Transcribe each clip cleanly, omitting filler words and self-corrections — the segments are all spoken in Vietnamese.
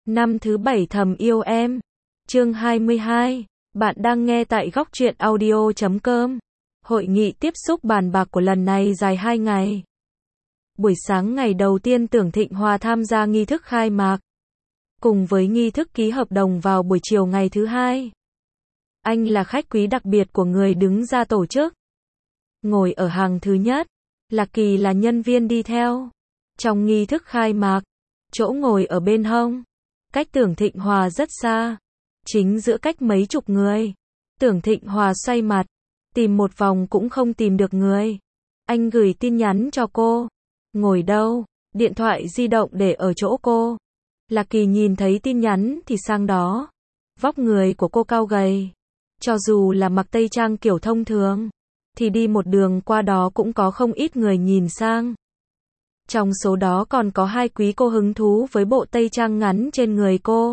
Năm thứ 7 thầm yêu em. Chương 22. Bạn đang nghe tại góc truyện audio.com. Hội nghị tiếp xúc bàn bạc của lần này dài 2 ngày. Buổi sáng ngày đầu tiên Tưởng Thịnh Hòa tham gia nghi thức khai mạc, cùng với nghi thức ký hợp đồng vào buổi chiều ngày thứ hai. Anh là khách quý đặc biệt của người đứng ra tổ chức. Ngồi ở hàng thứ nhất, Lạc Kỳ là nhân viên đi theo. Trong nghi thức khai mạc, chỗ ngồi ở bên hông, cách Tưởng Thịnh Hòa rất xa, chính giữa cách mấy chục người. Tưởng Thịnh Hòa xoay mặt, tìm một vòng cũng không tìm được người. Anh gửi tin nhắn cho cô. Ngồi đâu? Điện thoại di động để ở chỗ cô. Lạc Kỳ nhìn thấy tin nhắn thì sang đó. Vóc người của cô cao gầy. Cho dù là mặc tây trang kiểu thông thường, thì đi một đường qua đó cũng có không ít người nhìn sang. Trong số đó còn có hai quý cô hứng thú với bộ tây trang ngắn trên người cô.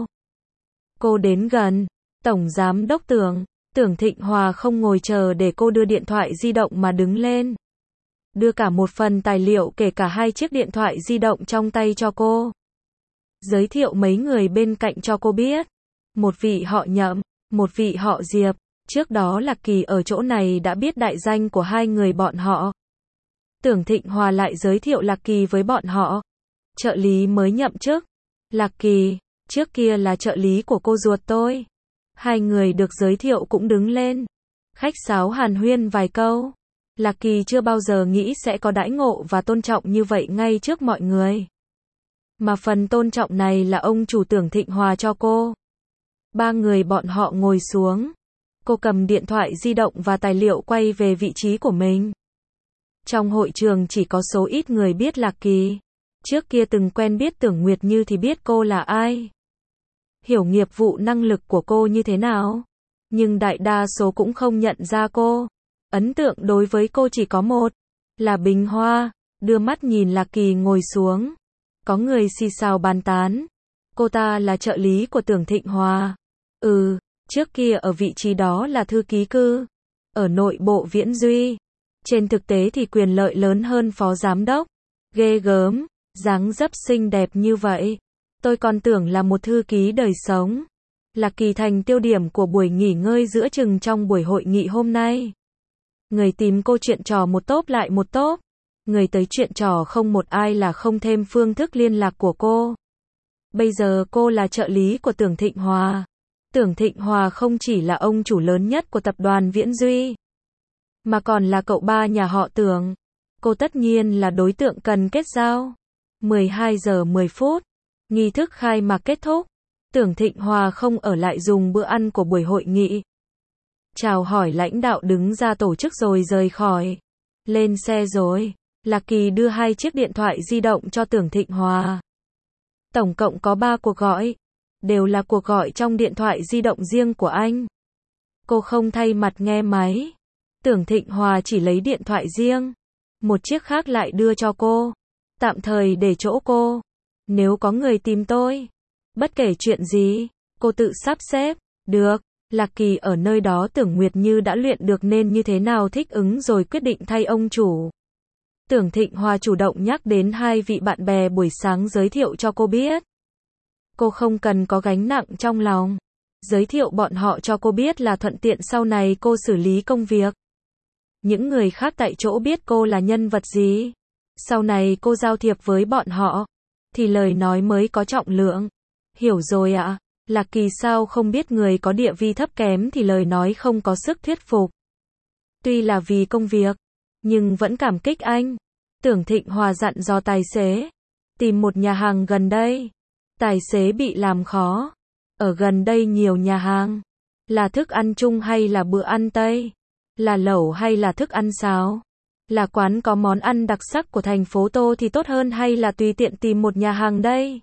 Cô đến gần, Tổng Giám đốc Tưởng Thịnh Hòa không ngồi chờ để cô đưa điện thoại di động mà đứng lên. Đưa cả một phần tài liệu kể cả 2 chiếc điện thoại di động trong tay cho cô. Giới thiệu mấy người bên cạnh cho cô biết. Một vị họ Nhậm, một vị họ Diệp. Trước đó Lạc Kỳ ở chỗ này đã biết đại danh của hai người bọn họ. Tưởng Thịnh Hòa lại giới thiệu Lạc Kỳ với bọn họ. Trợ lý mới nhậm chức. Lạc Kỳ, trước kia là trợ lý của cô ruột tôi. Hai người được giới thiệu cũng đứng lên. Khách sáo hàn huyên vài câu. Lạc Kỳ chưa bao giờ nghĩ sẽ có đãi ngộ và tôn trọng như vậy ngay trước mọi người. Mà phần tôn trọng này là ông chủ Tưởng Thịnh Hòa cho cô. Ba người bọn họ ngồi xuống. Cô cầm điện thoại di động và tài liệu quay về vị trí của mình. Trong hội trường chỉ có số ít người biết Lạc Kỳ. Trước kia từng quen biết Tưởng Nguyệt Như thì biết cô là ai. Hiểu nghiệp vụ năng lực của cô như thế nào. Nhưng đại đa số cũng không nhận ra cô. Ấn tượng đối với cô chỉ có một, là Bình Hoa. Đưa mắt nhìn Lạc Kỳ ngồi xuống. Có người xì xào bàn tán. Cô ta là trợ lý của Tưởng Thịnh Hòa. Trước kia ở vị trí đó là thư ký cư. Ở nội bộ Viễn Duy. Trên thực tế thì quyền lợi lớn hơn phó giám đốc. Ghê gớm, dáng dấp xinh đẹp như vậy. Tôi còn tưởng là một thư ký đời sống. Lạc Kỳ thành tiêu điểm của buổi nghỉ ngơi giữa chừng trong buổi hội nghị hôm nay. Người tìm cô chuyện trò một tốp lại một tốp. Người tới chuyện trò không một ai là không thêm phương thức liên lạc của cô. Bây giờ cô là trợ lý của Tưởng Thịnh Hòa. Tưởng Thịnh Hòa không chỉ là ông chủ lớn nhất của tập đoàn Viễn Duy, mà còn là cậu ba nhà họ Tưởng. Cô tất nhiên là đối tượng cần kết giao. 12 giờ 10 phút. Nghi thức khai mạc kết thúc. Tưởng Thịnh Hòa không ở lại dùng bữa ăn của buổi hội nghị. Chào hỏi lãnh đạo đứng ra tổ chức rồi rời khỏi. Lên xe rồi. Lạc Kỳ đưa 2 chiếc điện thoại di động cho Tưởng Thịnh Hòa. Tổng cộng có 3 cuộc gọi. Đều là cuộc gọi trong điện thoại di động riêng của anh. Cô không thay mặt nghe máy. Tưởng Thịnh Hòa chỉ lấy điện thoại riêng. Một chiếc khác lại đưa cho cô. Tạm thời để chỗ cô. Nếu có người tìm tôi, bất kể chuyện gì, cô tự sắp xếp. Được. Lạc Kỳ ở nơi đó Tưởng Nguyệt Như đã luyện được nên như thế nào thích ứng rồi quyết định thay ông chủ. Tưởng Thịnh Hòa chủ động nhắc đến 2 vị bạn bè buổi sáng giới thiệu cho cô biết. Cô không cần có gánh nặng trong lòng. Giới thiệu bọn họ cho cô biết là thuận tiện sau này cô xử lý công việc. Những người khác tại chỗ biết cô là nhân vật gì. Sau này cô giao thiệp với bọn họ, thì lời nói mới có trọng lượng. Hiểu rồi ạ. Lạc Kỳ sao không biết người có địa vị thấp kém thì lời nói không có sức thuyết phục. Tuy là vì công việc, nhưng vẫn cảm kích anh. Tưởng Thịnh Hòa dặn dò tài xế. Tìm một nhà hàng gần đây. Tài xế bị làm khó. Ở gần đây nhiều nhà hàng. Là thức ăn chung hay là bữa ăn Tây? Là lẩu hay là thức ăn xào? Là quán có món ăn đặc sắc của thành phố Tô thì tốt hơn hay là tùy tiện tìm một nhà hàng đây?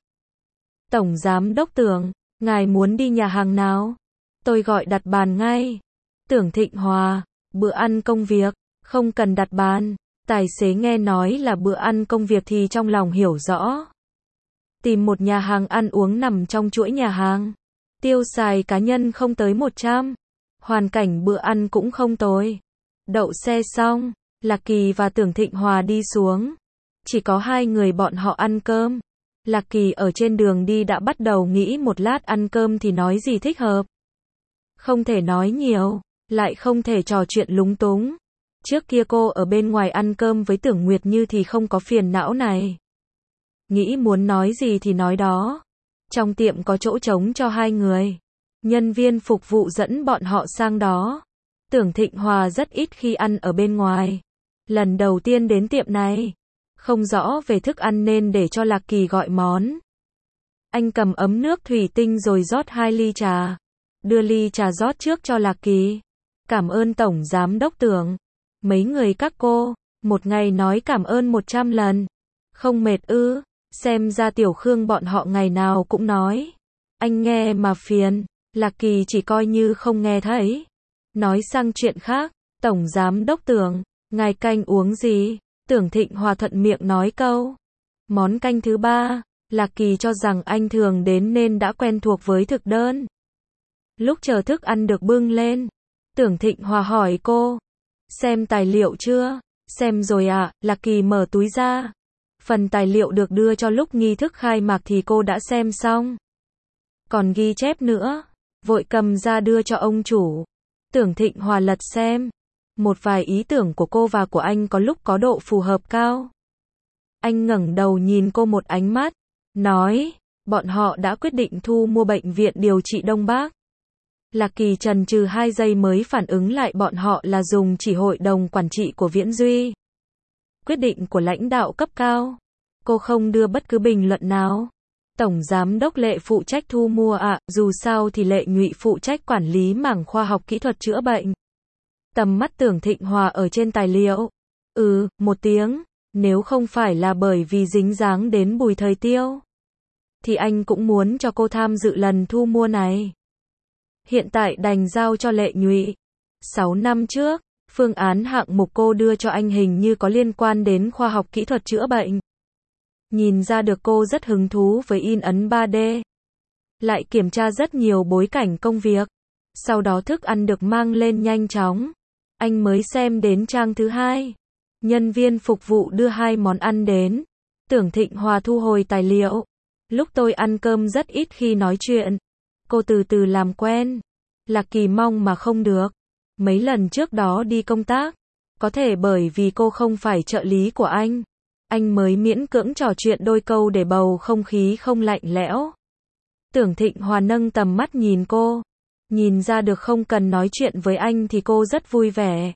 Tổng Giám đốc Tưởng, ngài muốn đi nhà hàng nào? Tôi gọi đặt bàn ngay. Tưởng Thịnh Hòa, bữa ăn công việc, không cần đặt bàn. Tài xế nghe nói là bữa ăn công việc thì trong lòng hiểu rõ. Tìm một nhà hàng ăn uống nằm trong chuỗi nhà hàng. Tiêu xài cá nhân không tới 100. Hoàn cảnh bữa ăn cũng không tồi. Đậu xe xong, Lạc Kỳ và Tưởng Thịnh Hòa đi xuống. Chỉ có 2 người bọn họ ăn cơm. Lạc Kỳ ở trên đường đi đã bắt đầu nghĩ một lát ăn cơm thì nói gì thích hợp. Không thể nói nhiều, lại không thể trò chuyện lúng túng. Trước kia cô ở bên ngoài ăn cơm với Tưởng Nguyệt Như thì không có phiền não này. Nghĩ muốn nói gì thì nói đó. Trong tiệm có chỗ trống cho hai người. Nhân viên phục vụ dẫn bọn họ sang đó. Tưởng Thịnh Hòa rất ít khi ăn ở bên ngoài. Lần đầu tiên đến tiệm này. Không rõ về thức ăn nên để cho Lạc Kỳ gọi món. Anh cầm ấm nước thủy tinh rồi rót 2 ly trà. Đưa ly trà rót trước cho Lạc Kỳ. Cảm ơn Tổng Giám Đốc Tưởng. Mấy người các cô, một ngày nói cảm ơn 100 lần. Không mệt ư, xem ra Tiểu Khương bọn họ ngày nào cũng nói. Anh nghe mà phiền, Lạc Kỳ chỉ coi như không nghe thấy. Nói sang chuyện khác, Tổng Giám Đốc Tưởng, ngài canh uống gì? Tưởng Thịnh Hòa thuận miệng nói câu. Món canh thứ 3, Lạc Kỳ cho rằng anh thường đến nên đã quen thuộc với thực đơn. Lúc chờ thức ăn được bưng lên, Tưởng Thịnh Hòa hỏi cô. Xem tài liệu chưa? Xem rồi ạ, Lạc Kỳ mở túi ra. Phần tài liệu được đưa cho lúc nghi thức khai mạc thì cô đã xem xong. Còn ghi chép nữa, vội cầm ra đưa cho ông chủ. Tưởng Thịnh Hòa lật xem. Một vài ý tưởng của cô và của anh có lúc có độ phù hợp cao. Anh ngẩng đầu nhìn cô một ánh mắt, nói, bọn họ đã quyết định thu mua bệnh viện điều trị Đông Bắc. Lạc Kỳ chần chừ 2 giây mới phản ứng lại bọn họ là dùng chỉ hội đồng quản trị của Viễn Duy. Quyết định của lãnh đạo cấp cao. Cô không đưa bất cứ bình luận nào. Tổng Giám Đốc Lệ phụ trách thu mua ạ, dù sao thì Lệ Nhụy phụ trách quản lý mảng khoa học kỹ thuật chữa bệnh. Tầm mắt Tưởng Thịnh Hòa ở trên tài liệu. Một tiếng, nếu không phải là bởi vì dính dáng đến Bùi Thời Tiêu, thì anh cũng muốn cho cô tham dự lần thu mua này. Hiện tại đành giao cho Lệ Nhụy. 6 năm trước, phương án hạng mục cô đưa cho anh hình như có liên quan đến khoa học kỹ thuật chữa bệnh. Nhìn ra được cô rất hứng thú với in ấn 3D. Lại kiểm tra rất nhiều bối cảnh công việc. Sau đó thức ăn được mang lên nhanh chóng. Anh mới xem đến trang thứ 2. Nhân viên phục vụ đưa 2 món ăn đến. Tưởng Thịnh Hòa thu hồi tài liệu. Lúc tôi ăn cơm rất ít khi nói chuyện. Cô từ từ làm quen. Lạc Kỳ mong mà không được. Mấy lần trước đó đi công tác. Có thể bởi vì cô không phải trợ lý của anh mới miễn cưỡng trò chuyện đôi câu để bầu không khí không lạnh lẽo. Tưởng Thịnh Hòa nâng tầm mắt nhìn cô. Nhìn ra được không cần nói chuyện với anh thì cô rất vui vẻ.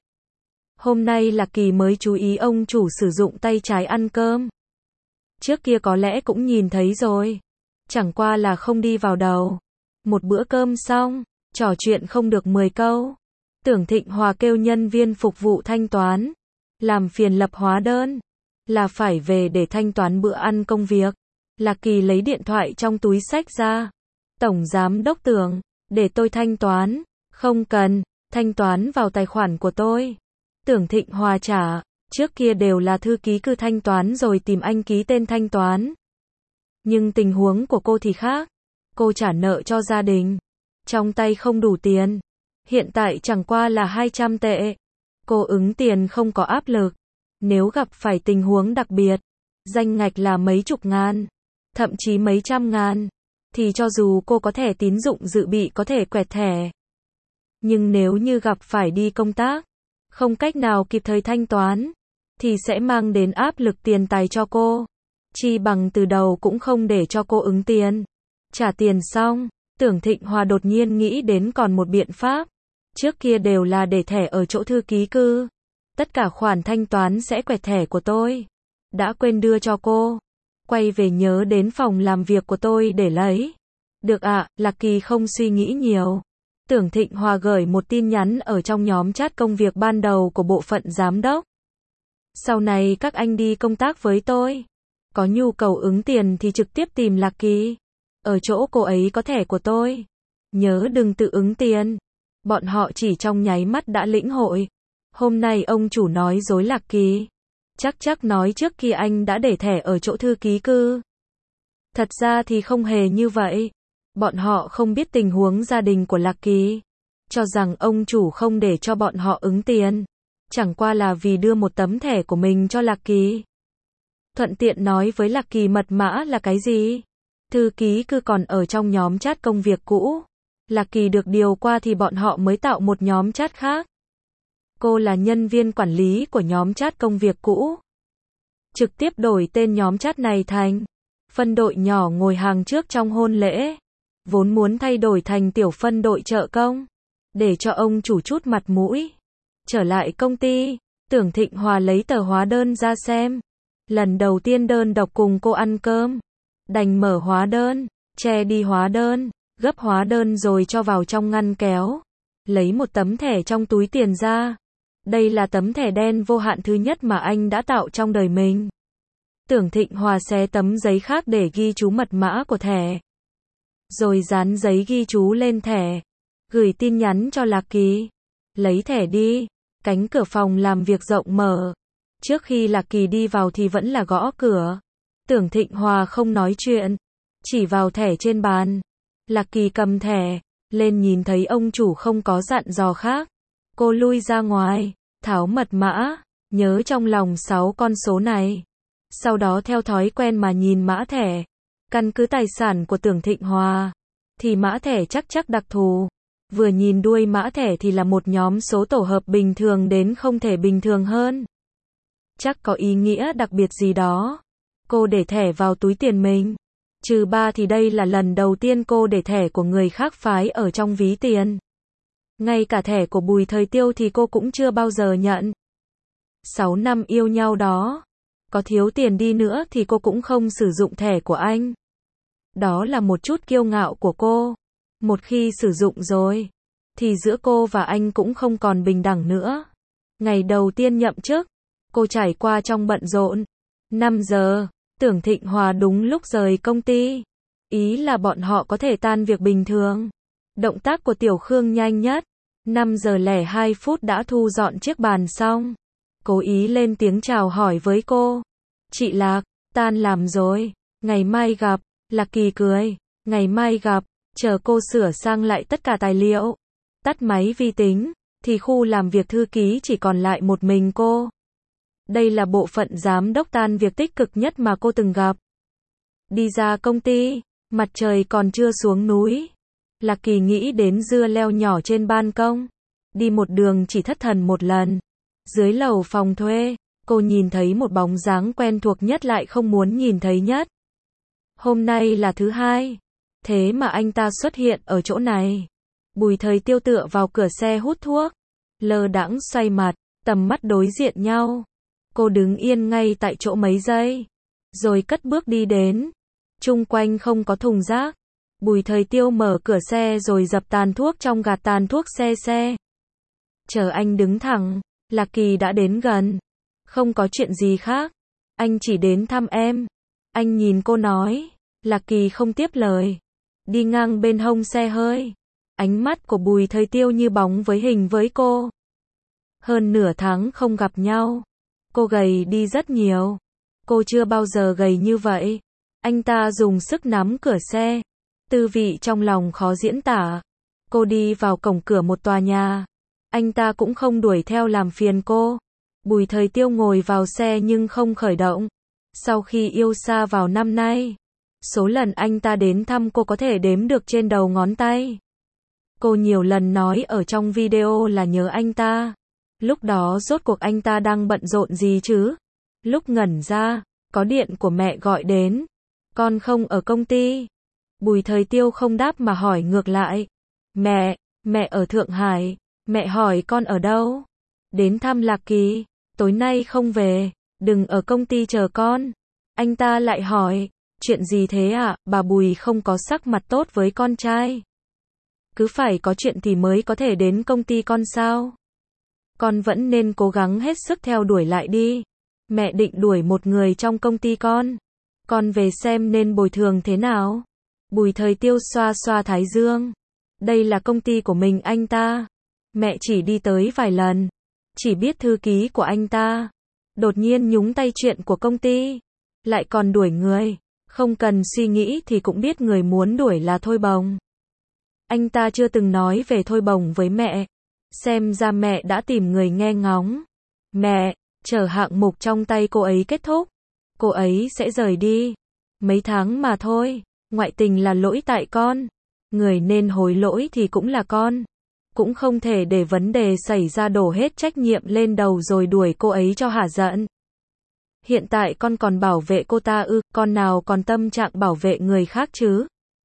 Hôm nay Lạc Kỳ mới chú ý ông chủ sử dụng tay trái ăn cơm. Trước kia có lẽ cũng nhìn thấy rồi. Chẳng qua là không đi vào đầu. Một bữa cơm xong, trò chuyện không được 10 câu. Tưởng Thịnh Hòa kêu nhân viên phục vụ thanh toán. Làm phiền lập hóa đơn. Là phải về để thanh toán bữa ăn công việc. Lạc Kỳ lấy điện thoại trong túi xách ra. Tổng Giám Đốc Tưởng, để tôi thanh toán. Không cần, thanh toán vào tài khoản của tôi. Tưởng Thịnh Hòa trả. Trước kia đều là thư ký cứ thanh toán rồi tìm anh ký tên thanh toán. Nhưng tình huống của cô thì khác. Cô trả nợ cho gia đình. Trong tay không đủ tiền. Hiện tại chẳng qua là 200 tệ. Cô ứng tiền không có áp lực. Nếu gặp phải tình huống đặc biệt, danh ngạch là mấy chục ngàn, thậm chí mấy trăm ngàn, thì cho dù cô có thẻ tín dụng dự bị có thể quẹt thẻ. Nhưng nếu như gặp phải đi công tác, không cách nào kịp thời thanh toán, thì sẽ mang đến áp lực tiền tài cho cô. Chi bằng từ đầu cũng không để cho cô ứng tiền. Trả tiền xong, Tưởng Thịnh Hòa đột nhiên nghĩ đến còn một biện pháp. Trước kia đều là để thẻ ở chỗ thư ký cư. Tất cả khoản thanh toán sẽ quẹt thẻ của tôi. Đã quên đưa cho cô. Quay về nhớ đến phòng làm việc của tôi để lấy. Được ạ, Lạc Kỳ không suy nghĩ nhiều. Tưởng Thịnh Hòa gửi một tin nhắn ở trong nhóm chat công việc ban đầu của bộ phận giám đốc. Sau này các anh đi công tác với tôi. Có nhu cầu ứng tiền thì trực tiếp tìm Lạc Kỳ. Ở chỗ cô ấy có thẻ của tôi. Nhớ đừng tự ứng tiền. Bọn họ chỉ trong nháy mắt đã lĩnh hội. Hôm nay ông chủ nói dối Lạc Kỳ. Chắc nói trước kia anh đã để thẻ ở chỗ thư ký cư. Thật ra thì không hề như vậy. Bọn họ không biết tình huống gia đình của Lạc Kỳ. Cho rằng ông chủ không để cho bọn họ ứng tiền. Chẳng qua là vì đưa một tấm thẻ của mình cho Lạc Kỳ. thuận tiện nói với Lạc Kỳ mật mã là cái gì. Thư ký cứ còn ở trong nhóm chat công việc cũ. Lạc Kỳ được điều qua thì bọn họ mới tạo một nhóm chat khác. Cô là nhân viên quản lý của nhóm chat công việc cũ. Trực tiếp đổi tên nhóm chat này thành phân đội nhỏ ngồi hàng trước trong hôn lễ. Vốn muốn thay đổi thành tiểu phân đội trợ công, để cho ông chủ chút mặt mũi. Trở lại công ty, Tưởng Thịnh Hòa lấy tờ hóa đơn ra xem. Lần đầu tiên đơn độc cùng cô ăn cơm. Đành mở hóa đơn, che đi hóa đơn, gấp hóa đơn rồi cho vào trong ngăn kéo. Lấy một tấm thẻ trong túi tiền ra. Đây là tấm thẻ đen vô hạn thứ nhất mà anh đã tạo trong đời mình. Tưởng Thịnh Hòa xé tấm giấy khác để ghi chú mật mã của thẻ. Rồi dán giấy ghi chú lên thẻ. Gửi tin nhắn cho Lạc Kỳ. Lấy thẻ đi. Cánh cửa phòng làm việc rộng mở. Trước khi Lạc Kỳ đi vào thì vẫn là gõ cửa. Tưởng Thịnh Hòa không nói chuyện. Chỉ vào thẻ trên bàn. Lạc Kỳ cầm thẻ. Lên nhìn thấy ông chủ không có dặn dò khác. Cô lui ra ngoài. Tháo mật mã. Nhớ trong lòng 6 con số này. Sau đó theo thói quen mà nhìn mã thẻ. Căn cứ tài sản của Tưởng Thịnh Hòa. Thì mã thẻ chắc đặc thù. Vừa nhìn đuôi mã thẻ thì là một nhóm số tổ hợp bình thường đến không thể bình thường hơn. Chắc có ý nghĩa đặc biệt gì đó. Cô để thẻ vào túi tiền mình. Trừ 3 thì đây là lần đầu tiên cô để thẻ của người khác phái ở trong ví tiền. Ngay cả thẻ của Bùi Thời Tiêu thì cô cũng chưa bao giờ nhận. 6 năm yêu nhau đó. Có thiếu tiền đi nữa thì cô cũng không sử dụng thẻ của anh. Đó là một chút kiêu ngạo của cô. Một khi sử dụng rồi, thì giữa cô và anh cũng không còn bình đẳng nữa. Ngày đầu tiên nhậm chức, cô trải qua trong bận rộn. 5 giờ, Tưởng Thịnh Hòa đúng lúc rời công ty. Ý là bọn họ có thể tan việc bình thường. Động tác của Tiểu Khương nhanh nhất. 5 giờ lẻ 2 phút đã thu dọn chiếc bàn xong. Cố ý lên tiếng chào hỏi với cô. Chị Lạc, tan làm rồi. Ngày mai gặp. Lạc Kỳ cười. Ngày mai gặp. Chờ cô sửa sang lại tất cả tài liệu. Tắt máy vi tính. Thì khu làm việc thư ký chỉ còn lại một mình cô. Đây là bộ phận giám đốc tan việc tích cực nhất mà cô từng gặp. Đi ra công ty. Mặt trời còn chưa xuống núi. Lạc Kỳ nghĩ đến dưa leo nhỏ trên ban công. Đi một đường chỉ thất thần một lần. Dưới lầu phòng thuê, cô nhìn thấy một bóng dáng quen thuộc nhất lại không muốn nhìn thấy nhất. Hôm nay là thứ hai. Thế mà anh ta xuất hiện ở chỗ này. Bùi Thời Tiêu tựa vào cửa xe hút thuốc. Lơ đãng xoay mặt, tầm mắt đối diện nhau. Cô đứng yên ngay tại chỗ mấy giây. Rồi cất bước đi đến. Chung quanh không có thùng rác. Bùi Thời Tiêu mở cửa xe rồi dập tàn thuốc trong gạt tàn thuốc xe. Chờ anh đứng thẳng. Lạc Kỳ đã đến gần. Không có chuyện gì khác. Anh chỉ đến thăm em. Anh nhìn cô nói. Lạc Kỳ không tiếp lời. Đi ngang bên hông xe hơi. Ánh mắt của Bùi Thời Tiêu như bóng với hình với cô. Hơn nửa tháng không gặp nhau. Cô gầy đi rất nhiều. Cô chưa bao giờ gầy như vậy. Anh ta dùng sức nắm cửa xe. Tư vị trong lòng khó diễn tả. Cô đi vào cổng cửa một tòa nhà. Anh ta cũng không đuổi theo làm phiền cô. Bùi Thời Tiêu ngồi vào xe nhưng không khởi động. Sau khi yêu xa vào năm nay, số lần anh ta đến thăm cô có thể đếm được trên đầu ngón tay. Cô nhiều lần nói ở trong video là nhớ anh ta. Lúc đó rốt cuộc anh ta đang bận rộn gì chứ? Lúc ngẩn ra, có điện của mẹ gọi đến. Con không ở công ty. Bùi Thời Tiêu không đáp mà hỏi ngược lại. Mẹ ở Thượng Hải. Mẹ hỏi con ở đâu? Đến thăm Lạc Kỳ. Tối nay không về. Đừng ở công ty chờ con. Anh ta lại hỏi. Chuyện gì thế ạ? Bà Bùi không có sắc mặt tốt với con trai. Cứ phải có chuyện thì mới có thể đến công ty con sao? Con vẫn nên cố gắng hết sức theo đuổi lại đi. Mẹ định đuổi một người trong công ty con. Con về xem nên bồi thường thế nào? Bùi Thời Tiêu xoa xoa thái dương. Đây là công ty của mình anh ta. Mẹ chỉ đi tới vài lần. Chỉ biết thư ký của anh ta. Đột nhiên nhúng tay chuyện của công ty. Lại còn đuổi người. Không cần suy nghĩ thì cũng biết người muốn đuổi là Thôi Bồng. Anh ta chưa từng nói về Thôi Bồng với mẹ. Xem ra mẹ đã tìm người nghe ngóng. Mẹ, chờ hạng mục trong tay cô ấy kết thúc. cô ấy sẽ rời đi. Mấy tháng mà thôi, ngoại tình là lỗi tại con. Người nên hối lỗi thì cũng là con. Cũng không thể để vấn đề xảy ra đổ hết trách nhiệm lên đầu rồi đuổi cô ấy cho hả giận. Hiện tại con còn bảo vệ cô ta ư, con nào còn tâm trạng bảo vệ người khác chứ.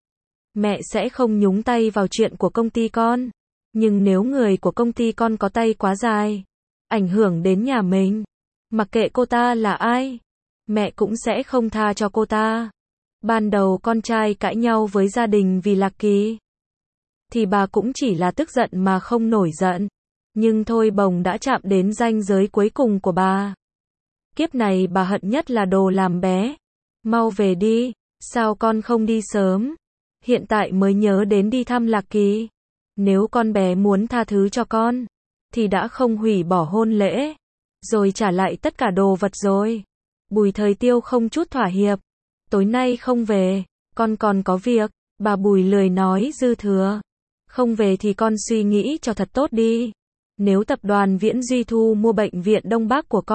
Mẹ sẽ không nhúng tay vào chuyện của công ty con. Nhưng nếu người của công ty con có tay quá dài, ảnh hưởng đến nhà mình, mặc kệ cô ta là ai, mẹ cũng sẽ không tha cho cô ta. Ban đầu con trai cãi nhau với gia đình vì Lạc Kỳ, thì bà cũng chỉ là tức giận mà không nổi giận. Nhưng thôi bồng đã chạm đến ranh giới cuối cùng của bà. Kiếp này bà hận nhất là đồ làm bé. Mau về đi, sao con không đi sớm? Hiện tại mới nhớ đến đi thăm Lạc Kỳ. Nếu con bé muốn tha thứ cho con, thì đã không hủy bỏ hôn lễ, rồi trả lại tất cả đồ vật rồi. Bùi Thời Tiêu không chút thỏa hiệp. Tối nay không về, con còn có việc. Bà Bùi lười nói dư thừa. Không về thì con suy nghĩ cho thật tốt đi. Nếu tập đoàn Viễn Duy thu mua bệnh viện Đông Bắc của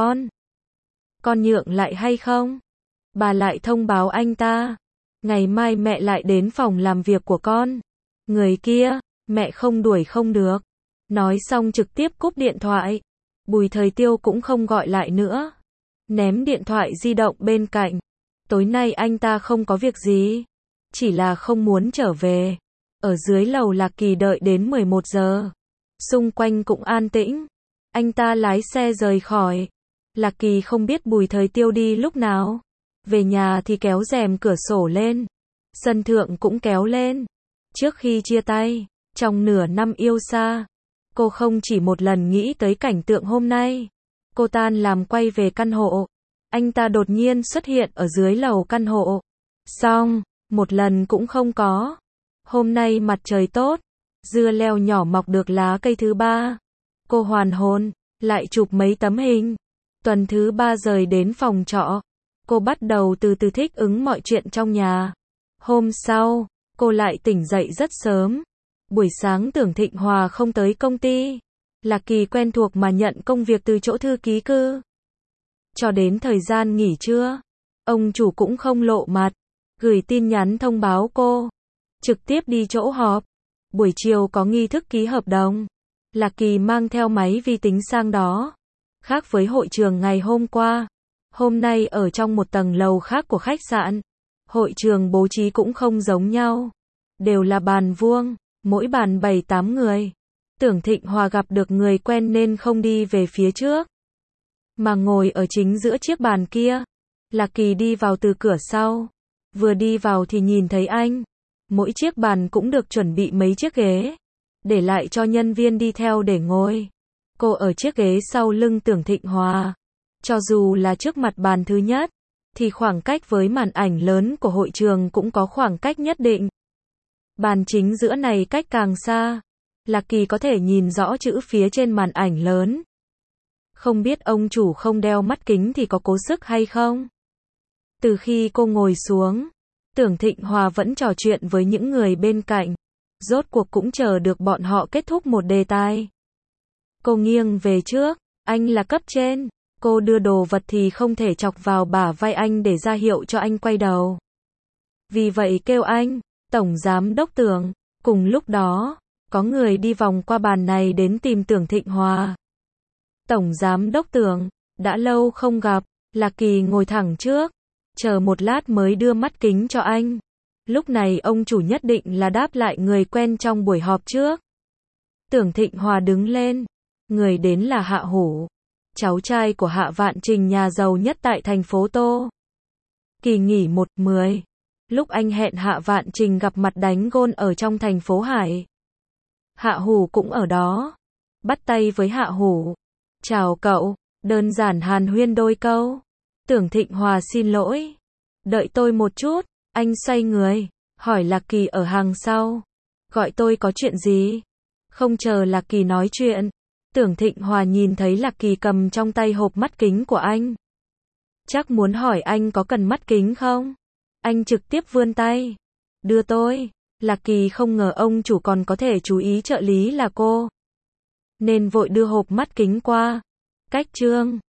con nhượng lại hay không? Bà lại thông báo anh ta. Ngày mai mẹ lại đến phòng làm việc của con. Người kia, mẹ không đuổi không được. Nói xong trực tiếp cúp điện thoại. Bùi Thời Tiêu cũng không gọi lại nữa. Ném điện thoại di động bên cạnh. Tối nay anh ta không có việc gì. Chỉ là không muốn trở về. Ở dưới lầu Lạc Kỳ đợi đến 11 giờ. Xung quanh cũng an tĩnh. Anh ta lái xe rời khỏi. Lạc Kỳ không biết Bùi Thời Tiêu đi lúc nào. Về nhà thì kéo rèm cửa sổ lên. Sân thượng cũng kéo lên. Trước khi chia tay, trong nửa năm yêu xa, cô không chỉ một lần nghĩ tới cảnh tượng hôm nay. Cô tan làm quay về căn hộ. Anh ta đột nhiên xuất hiện ở dưới lầu căn hộ. Xong, một lần cũng không có. Hôm nay mặt trời tốt, dưa leo nhỏ mọc được lá cây thứ ba. Cô hoàn hồn, lại chụp mấy tấm hình. Tuần thứ 3 rời đến phòng trọ. Cô bắt đầu từ từ thích ứng mọi chuyện trong nhà. Hôm sau, cô lại tỉnh dậy rất sớm. Buổi sáng Tưởng Thịnh Hòa không tới công ty. Lạc Kỳ quen thuộc mà nhận công việc từ chỗ thư ký cư. Cho đến thời gian nghỉ trưa, ông chủ cũng không lộ mặt, gửi tin nhắn thông báo cô. Trực tiếp đi chỗ họp. Buổi chiều có nghi thức ký hợp đồng. Lạc Kỳ mang theo máy vi tính sang đó. Khác với hội trường ngày hôm qua, hôm nay ở trong một tầng lầu khác của khách sạn. Hội trường bố trí cũng không giống nhau. Đều là bàn vuông, mỗi bàn 7-8 người. Tưởng Thịnh Hòa gặp được người quen nên không đi về phía trước, mà ngồi ở chính giữa chiếc bàn kia. Lạc Kỳ đi vào từ cửa sau. Vừa đi vào thì nhìn thấy anh. Mỗi chiếc bàn cũng được chuẩn bị mấy chiếc ghế, để lại cho nhân viên đi theo để ngồi. Cô ở chiếc ghế sau lưng Tưởng Thịnh Hòa. Cho dù là trước mặt bàn thứ nhất, thì khoảng cách với màn ảnh lớn của hội trường cũng có khoảng cách nhất định. Bàn chính giữa này cách càng xa, Lạc Kỳ có thể nhìn rõ chữ phía trên màn ảnh lớn. Không biết ông chủ không đeo mắt kính thì có cố sức hay không? Từ khi cô ngồi xuống, Tưởng Thịnh Hòa vẫn trò chuyện với những người bên cạnh. Rốt cuộc cũng chờ được bọn họ kết thúc một đề tài. Cô nghiêng về trước, anh là cấp trên. Cô đưa đồ vật thì không thể chọc vào bả vai anh để ra hiệu cho anh quay đầu. Vì vậy kêu anh, Tổng Giám Đốc Tưởng. Cùng lúc đó, có người đi vòng qua bàn này đến tìm Tưởng Thịnh Hòa. Tổng Giám Đốc Tưởng, đã lâu không gặp. Lạc Kỳ ngồi thẳng trước, chờ một lát mới đưa mắt kính cho anh. Lúc này ông chủ nhất định là đáp lại người quen trong buổi họp trước. Tưởng Thịnh Hòa đứng lên. Người đến là Hạ Hủ, cháu trai của Hạ Vạn Trình, nhà giàu nhất tại thành phố Tô. Kỳ nghỉ 1/10, lúc anh hẹn Hạ Vạn Trình gặp mặt đánh gôn ở trong thành phố Hải. Hạ Hủ cũng ở đó. Bắt tay với Hạ Hủ. Chào cậu, đơn giản hàn huyên đôi câu. Tưởng Thịnh Hòa xin lỗi. Đợi tôi một chút, anh xoay người, hỏi Lạc Kỳ ở hàng sau. Gọi tôi có chuyện gì? Không chờ Lạc Kỳ nói chuyện, Tưởng Thịnh Hòa nhìn thấy Lạc Kỳ cầm trong tay hộp mắt kính của anh. Chắc muốn hỏi anh có cần mắt kính không? Anh trực tiếp vươn tay. Đưa tôi. Lạc Kỳ không ngờ ông chủ còn có thể chú ý trợ lý là cô, nên vội đưa hộp mắt kính qua. Cách trương.